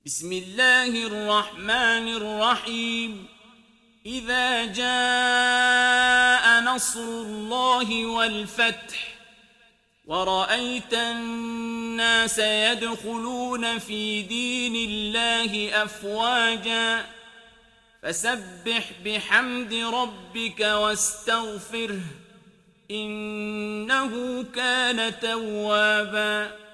بسم الله الرحمن الرحيم إذا جاء نصر الله والفتح ورأيت الناس يدخلون في دين الله أفواجا فسبح بحمد ربك واستغفره إنه كان توابا.